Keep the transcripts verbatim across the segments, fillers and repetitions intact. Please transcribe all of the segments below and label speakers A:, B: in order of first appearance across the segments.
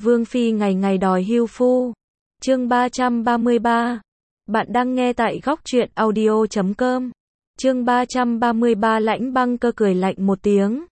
A: Vương Phi ngày ngày đòi hưu phu. Chương ba trăm ba mươi ba. Bạn đang nghe tại góc truyện audio chấm com. Chương ba trăm ba mươi ba. Lãnh Băng Cơ cười lạnh một tiếng.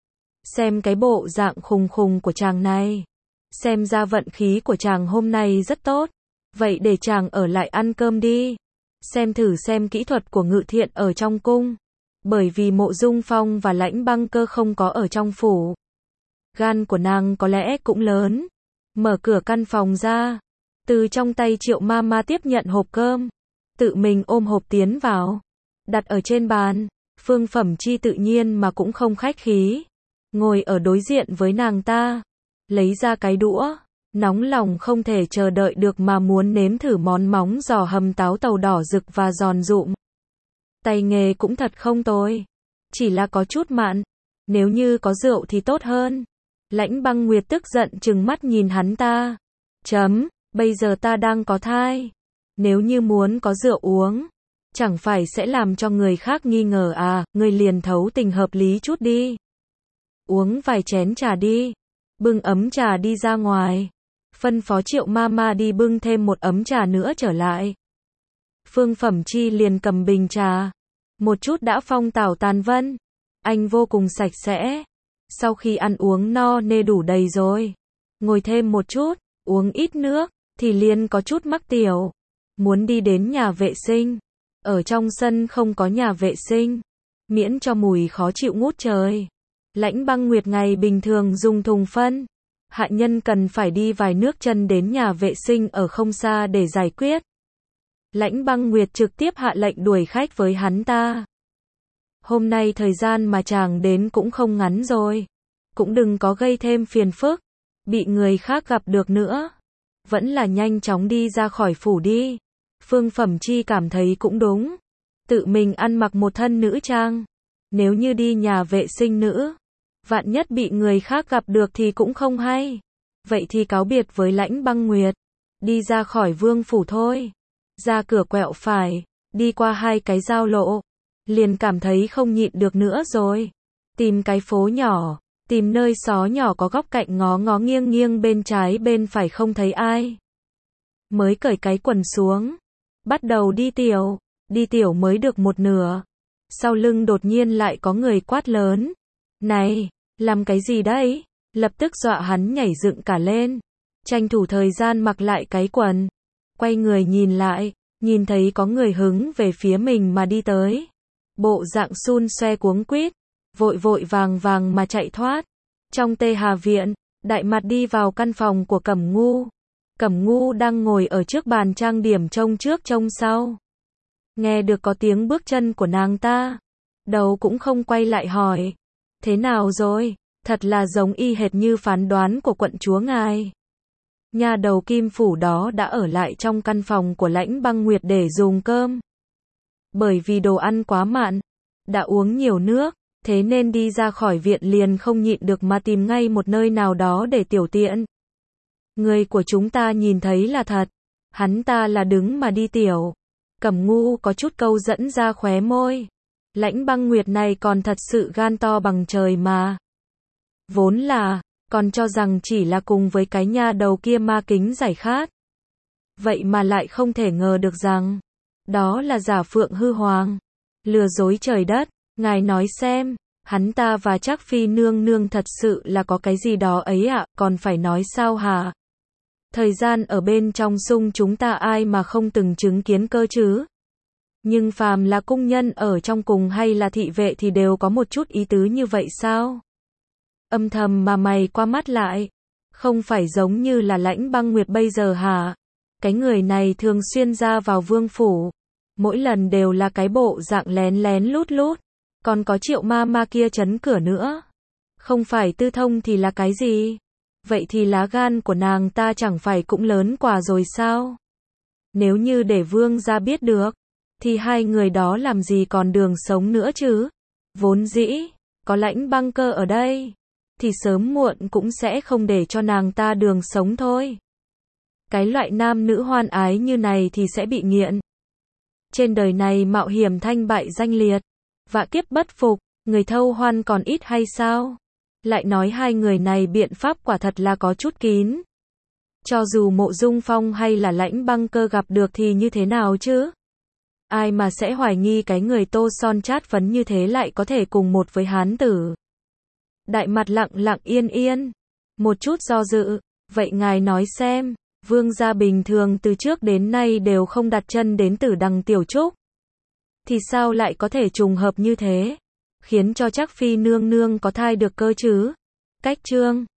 A: Xem cái bộ dạng khùng khùng của chàng này. Xem ra vận khí của chàng hôm nay rất tốt. Vậy để chàng ở lại ăn cơm đi. Xem thử xem kỹ thuật của Ngự Thiện ở trong cung. Bởi vì Mộ Dung Phong và Lãnh Băng Cơ không có ở trong phủ. Gan của nàng có lẽ cũng lớn. Mở cửa căn phòng ra. Từ trong tay Triệu Ma Ma tiếp nhận hộp cơm. Tự mình ôm hộp tiến vào. Đặt ở trên bàn. Phương Phẩm Chi tự nhiên mà cũng không khách khí. Ngồi ở đối diện với nàng ta. Lấy ra cái đũa. Nóng lòng không thể chờ đợi được mà muốn nếm thử món móng giò hầm táo tàu đỏ rực và giòn rụm. Tay nghề cũng thật không tồi. Chỉ là có chút mặn. Nếu như có rượu thì tốt hơn. Lãnh Băng Nguyệt tức giận trừng mắt nhìn hắn ta. Chấm, bây giờ ta đang có thai. Nếu như muốn có rượu uống, chẳng phải sẽ làm cho người khác nghi ngờ à, ngươi liền thấu tình hợp lý chút đi. Uống vài chén trà đi. Bưng ấm trà đi ra ngoài. Phân phó Triệu Ma Ma đi bưng thêm một ấm trà nữa trở lại. Phương Phẩm Chi liền cầm bình trà. Một chút đã phong tảo tàn vân. Anh vô cùng sạch sẽ. Sau khi ăn uống no nê đủ đầy rồi. Ngồi thêm một chút, uống ít nước, thì liền có chút mắc tiểu. Muốn đi đến nhà vệ sinh. Ở trong sân không có nhà vệ sinh. Miễn cho mùi khó chịu ngút trời. Lãnh Băng Nguyệt ngày bình thường dùng thùng phân. Hạ nhân cần phải đi vài nước chân đến nhà vệ sinh ở không xa để giải quyết. Lãnh Băng Nguyệt trực tiếp hạ lệnh đuổi khách với hắn ta. Hôm nay thời gian mà chàng đến cũng không ngắn rồi. Cũng đừng có gây thêm phiền phức. Bị người khác gặp được nữa. Vẫn là nhanh chóng đi ra khỏi phủ đi. Phương Phẩm Chi cảm thấy cũng đúng. Tự mình ăn mặc một thân nữ trang. Nếu như đi nhà vệ sinh nữ. Vạn nhất bị người khác gặp được thì cũng không hay. Vậy thì cáo biệt với Lãnh Băng Nguyệt. Đi ra khỏi vương phủ thôi. Ra cửa quẹo phải. Đi qua hai cái giao lộ. Liền cảm thấy không nhịn được nữa rồi. Tìm cái phố nhỏ. Tìm nơi xó nhỏ có góc cạnh ngó ngó nghiêng nghiêng bên trái bên phải không thấy ai. Mới cởi cái quần xuống. Bắt đầu đi tiểu. Đi tiểu mới được một nửa. Sau lưng đột nhiên lại có người quát lớn. Này, làm cái gì đấy? Lập tức dọa hắn nhảy dựng cả lên. Tranh thủ thời gian mặc lại cái quần. Quay người nhìn lại. Nhìn thấy có người hứng về phía mình mà đi tới. Bộ dạng xun xoe cuống quýt. Vội vội vàng vàng mà chạy thoát. Trong Tê Hà Viện, Đại Mặt đi vào căn phòng của Cẩm Ngu. Cẩm Ngu đang ngồi ở trước bàn trang điểm trông trước trông sau. Nghe được có tiếng bước chân của nàng ta. Đầu cũng không quay lại hỏi. Thế nào rồi? Thật là giống y hệt như phán đoán của quận chúa ngài. Nhà đầu Kim Phủ đó đã ở lại trong căn phòng của Lãnh Băng Nguyệt để dùng cơm. Bởi vì đồ ăn quá mặn, đã uống nhiều nước, thế nên đi ra khỏi viện liền không nhịn được mà tìm ngay một nơi nào đó để tiểu tiện. Người của chúng ta nhìn thấy là thật, hắn ta là đứng mà đi tiểu. Cẩm Ngu có chút câu dẫn ra khóe môi. Lãnh Băng Nguyệt này còn thật sự gan to bằng trời mà. Vốn là, còn cho rằng chỉ là cùng với cái nha đầu kia ma kính giải khát. Vậy mà lại không thể ngờ được rằng, đó là giả phượng hư hoàng. Lừa dối trời đất, ngài nói xem, hắn ta và Trác Phi nương nương thật sự là có cái gì đó ấy ạ, à, còn phải nói sao hả? Thời gian ở bên trong sung chúng ta ai mà không từng chứng kiến cơ chứ? Nhưng phàm là cung nhân ở trong cùng hay là thị vệ thì đều có một chút ý tứ như vậy sao? Âm thầm mà mày qua mắt lại. Không phải giống như là Lãnh Băng Nguyệt bây giờ hả? Cái người này thường xuyên ra vào vương phủ. Mỗi lần đều là cái bộ dạng lén lén lút lút. Còn có Triệu Ma Ma kia trấn cửa nữa. Không phải tư thông thì là cái gì? Vậy thì lá gan của nàng ta chẳng phải cũng lớn quả rồi sao? Nếu như để vương gia biết được, thì hai người đó làm gì còn đường sống nữa chứ? Vốn dĩ, có Lãnh Băng Cơ ở đây, thì sớm muộn cũng sẽ không để cho nàng ta đường sống thôi. Cái loại nam nữ hoan ái như này thì sẽ bị nghiện. Trên đời này mạo hiểm thanh bại danh liệt, vạ kiếp bất phục, người thâu hoan còn ít hay sao? Lại nói hai người này biện pháp quả thật là có chút kín, Cho dù Mộ Dung Phong hay là Lãnh Băng Cơ gặp được thì như thế nào chứ? Ai mà sẽ hoài nghi cái người tô son chát phấn như thế lại có thể cùng một với hán tử. Đại mặt lặng lặng yên yên. Một chút do dự. Vậy ngài nói xem, vương gia bình thường từ trước đến nay đều không đặt chân đến Tử Đằng Tiểu Trúc. Thì sao lại có thể trùng hợp như thế? Khiến cho chắc phi nương nương có thai được cơ chứ? Cách chương